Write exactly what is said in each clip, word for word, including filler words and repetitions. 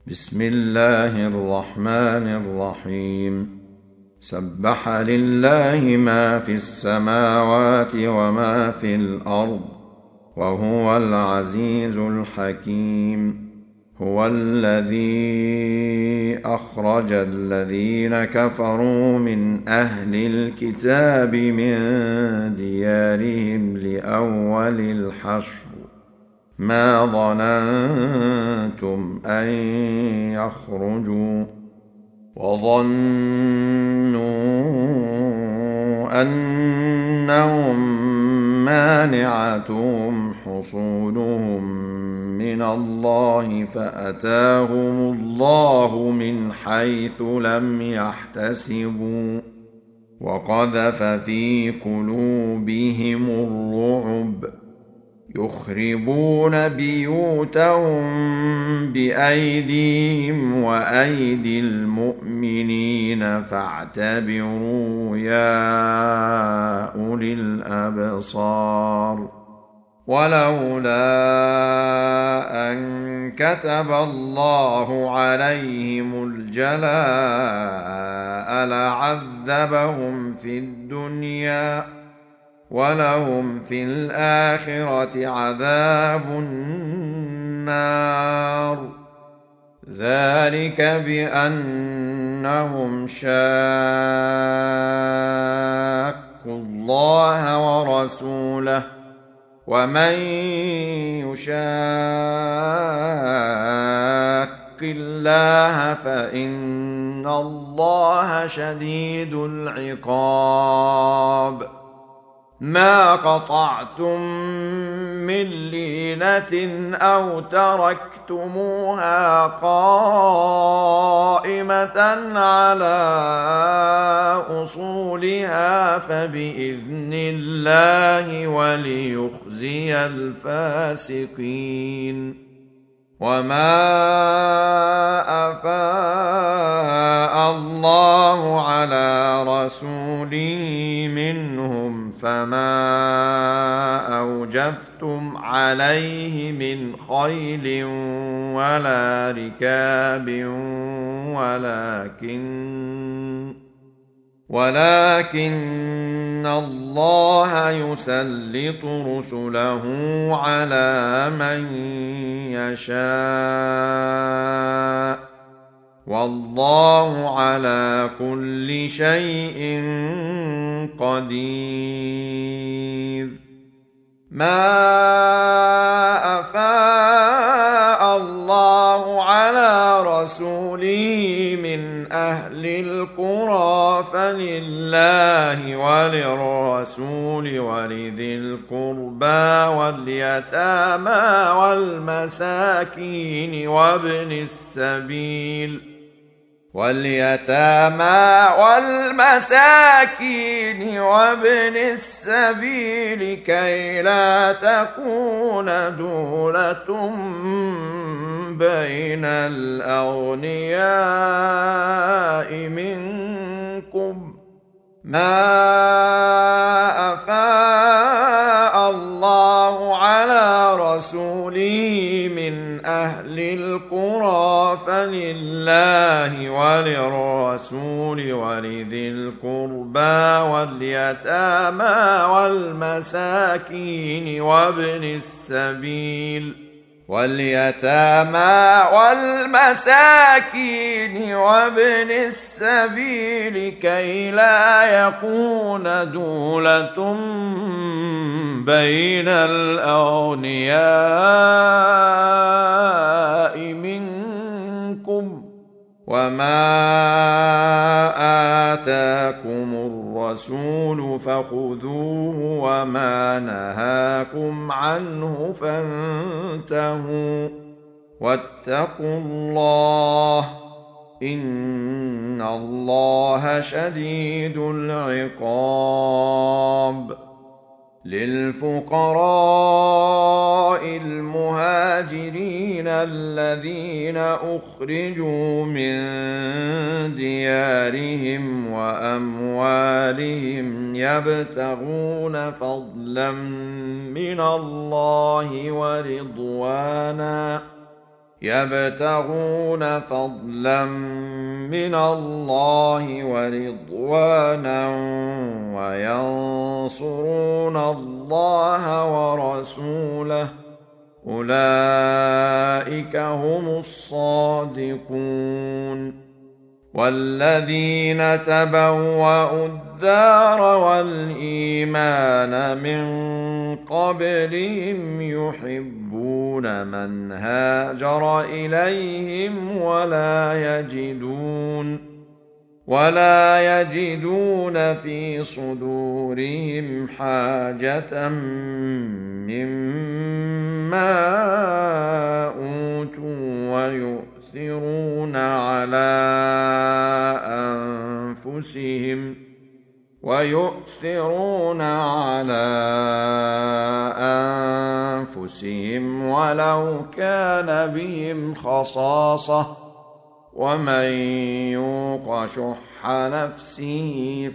بسم الله الرحمن الرحيم. سبح لله ما في السماوات وما في الأرض وهو العزيز الحكيم. هو الذي أخرج الذين كفروا من أهل الكتاب من ديارهم لأول الحشر ما ظننتم أن يخرجوا وظنوا أنهم مانعتهم حصونهم من الله فأتاهم الله من حيث لم يحتسبوا وقذف في قلوبهم الرعب يخربون بيوتهم بأيديهم وأيدي المؤمنين فاعتبروا يا أولي الأبصار. ولولا أن كتب الله عليهم الجلاء لعذبهم في الدنيا ولهم في الآخرة عذاب النار. ذلك بأنهم شاقوا الله ورسوله ومن يشاق الله فإن الله شديد العقاب. ما قطعتم من لينة أو تركتموها قائمة على أصولها فبإذن الله وليخزي الفاسقين. وما أفاء الله على رسوله منهم فما أوجفتم عليه من خيل ولا ركاب ولكن ولكن الله يسلط رسله على من يشاء والله على كل شيء قدير. ما أفاء الله على رسوله من أهل القرى فلله وللرسول ولذي القربى واليتامى والمساكين وابن السبيل واليتامى والمساكين وابن السبيل كي لا تكون دولة بين الأغنياء منكم. ما أفاء الله على رسوله من أهل القرى فلله وللرسول ولذي القربى واليتامى والمساكين وابن السبيل واليتامى والمساكين وابن السبيل كي لا يكون دولة بين الأغنياء منكم. وما آتاكم الرسول فخذوه وما نهاكم عنه فانتهوا واتقوا الله إن الله شديد العقاب. للفقراء المهاجرين الذين أخرجوا من ديارهم وأموالهم يبتغون فضلا من الله ورضوانا يبتغون فضلا من الله ورضوانا وينصرون الله ورسوله أولئك هم الصادقون. والذين تبوأوا الدار والإيمان من قبلهم يحبون من هاجر إليهم ولا يجدون ولا يجدون في صدورهم حاجة مما أوتوا ويؤثرون على أنفسهم ويؤثرون على أنفسهم ولو كان بهم خصاصة ومن يوق شح نفسه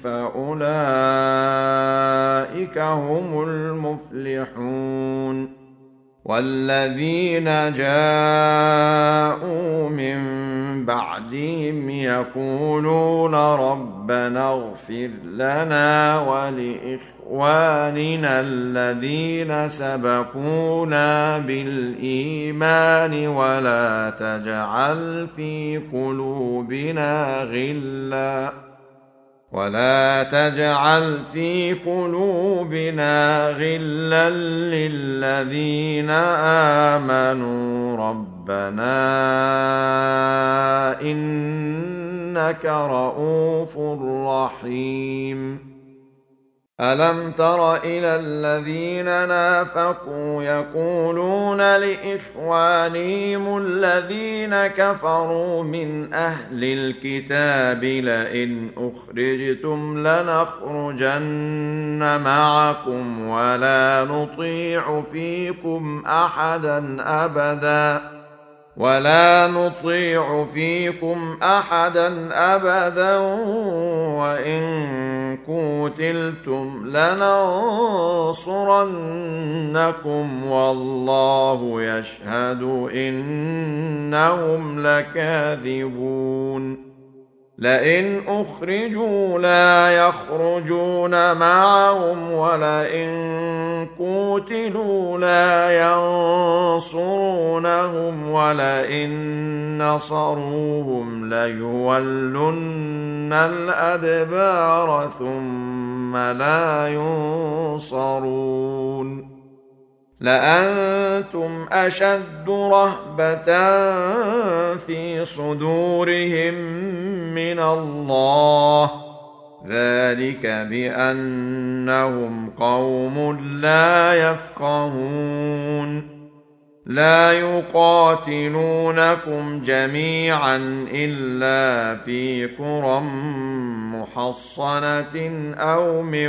فأولئك هم المفلحون. والذين جاءوا من بعدهم يقولون ربنا اغفر لنا ولإخواننا الذين سبقونا بالإيمان ولا تجعل في قلوبنا غلا ولا تجعل في قلوبنا غلا للذين آمنوا ربنا إنك رؤوف رحيم. ألم تر إلى الذين نافقوا يقولون لإخوانهم الذين كفروا من أهل الكتاب لئن أخرجتم لنخرجن معكم ولا نطيع فيكم أحدا أبدا ولا نطيع فيكم أحدا أبدا وإن قوتلتم لننصرنكم والله يشهد إنهم لكاذبون. لئن أخرجوا لا يخرجون معهم ولئن قوتلوا لا ينصرونهم ولئن نصروهم ليولن الأدبار ثم لا ينصرون. لأنتم أشد رهبة في صدورهم من الله ذلك بأنهم قوم لا يفقهون. لا يقاتلونكم جميعا إلا في قرى محصنة أو من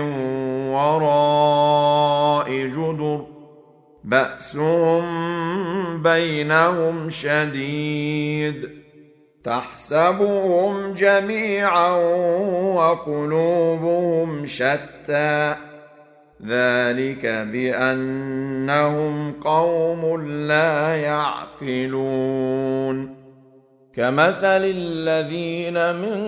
وراء جدر بأسهم بينهم شديد تحسبهم جميعا وقلوبهم شتى ذلك بأنهم قوم لا يعقلون. كمثل الذين من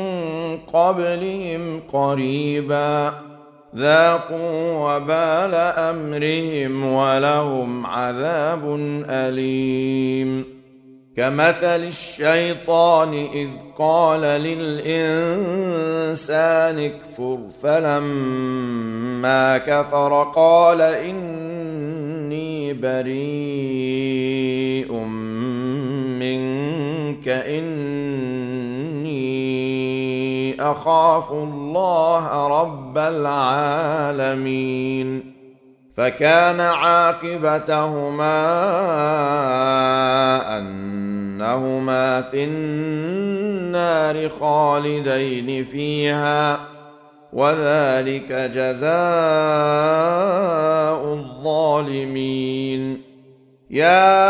قبلهم قريبا ذاقوا وبال أمرهم ولهم عذاب أليم. كمثل الشيطان إذ قال للإنسان اكفر فلما كفر قال إني بريء منك إني أخاف الله رب العالمين. فكان عاقبتهما أنهما في النار خالدين فيها وذلك جزاء الظالمين. يا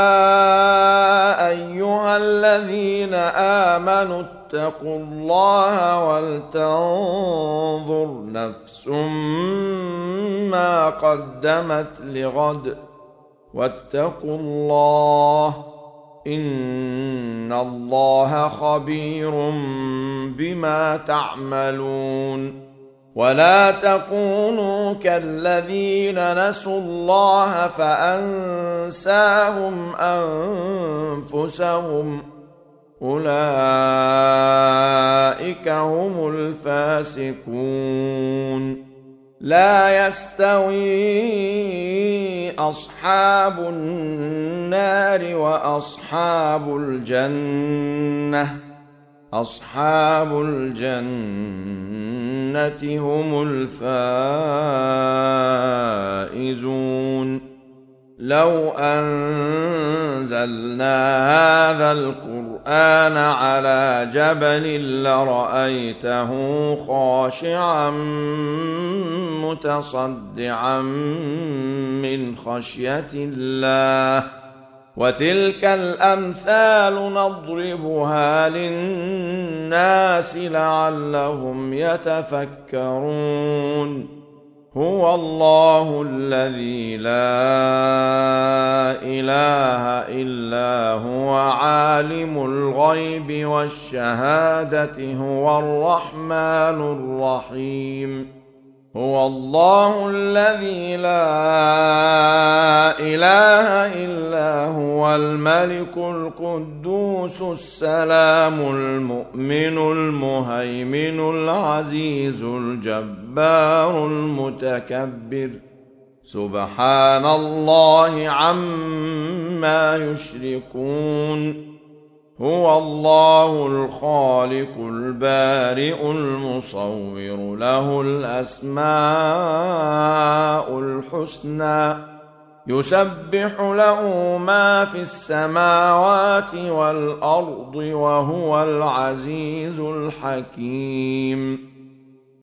أيها الذين آمنوا اتقوا الله ولتنظر نفس ما قدمت لغد واتقوا الله إن الله خبير بما تعملون ولا تكونوا كالذين نسوا الله فأنساهم أنفسهم أولئك هم الفاسقون لا يستوي أصحاب النار وأصحاب الجنة أصحاب الجنة هم الفائزون لو أنزلنا هذا القرآن على جبل لرأيته خاشعا متصدعا من خشية الله وتلك الأمثال نضربها للناس لعلهم يتفكرون هو الله الذي لا إله إلا هو عالم الغيب والشهادة هو الرحمن الرحيم هو الله الذي لا إله إلا هو الملك القدوس السلام المؤمن المهيمن العزيز الجبار المتكبر سبحان الله عما يشركون هو الله الخالق البارئ المصور له الأسماء الحسنى يسبح له ما في السماوات والأرض وهو العزيز الحكيم